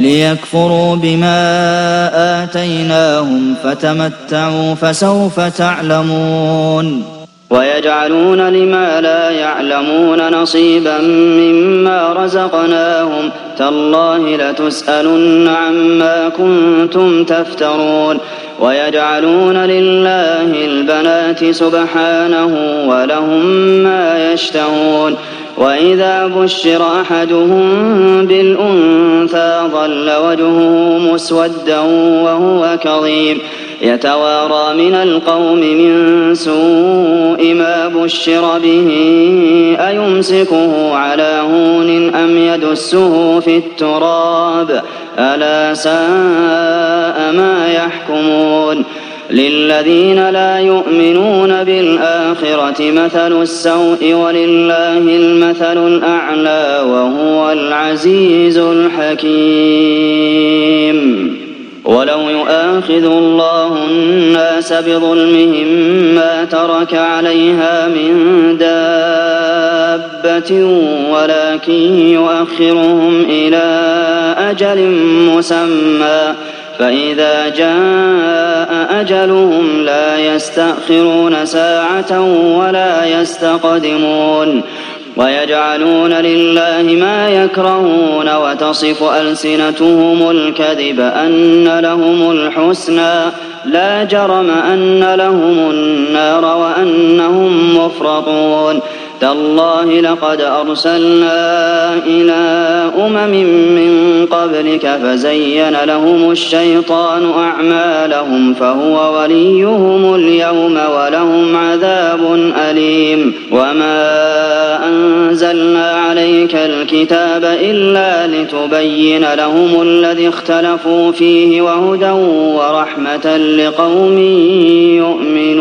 ليكفروا بما آتيناهم فتمتعوا فسوف تعلمون ويجعلون لما لا يعلمون نصيبا مما رزقناهم تالله لتسألن عما كنتم تفترون ويجعلون لله البنات سبحانه ولهم ما يشتهون وإذا بشر أحدهم بالأنثى ظل وجهه مسودا وهو كظيم يتوارى من القوم من سوء ما بشر به أيمسكه على هون أم يدسه في التراب ألا ساء ما يحكمون للذين لا يؤمنون بالآخرة مثل السوء ولله المثل الأعلى وهو العزيز الحكيم ولو يؤاخذ الله الناس بظلمهم ما ترك عليها من دابة ولكن يؤخرهم إلى أجل مسمى فإذا جاء أجلهم لا يستأخرون ساعة ولا يستقدمون ويجعلون لله ما يكرهون وتصف ألسنتهم الكذب أن لهم الحسنى لا جرم أن لهم النار وأنهم مفرطون تالله لقد أرسلنا إلى من قبلك فزين لهم الشيطان أعمالهم فهو وليهم اليوم ولهم عذاب أليم وما أنزلنا عليك الكتاب إلا لتبين لهم الذي اختلفوا فيه وهدى ورحمة لقوم يؤمنون